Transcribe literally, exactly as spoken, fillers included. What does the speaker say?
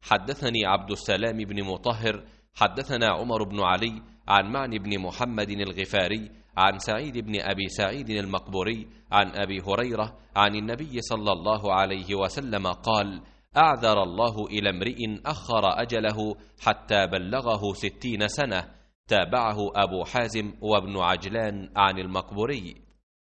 حدثني عبد السلام بن مطهر حدثنا عمر بن علي عن معن بن محمد الغفاري عن سعيد بن أبي سعيد المقبوري عن أبي هريرة عن النبي صلى الله عليه وسلم قال: أعذر الله إلى امرئ أخر أجله حتى بلغه ستين سنة. تابعه أبو حازم وابن عجلان عن المقبوري.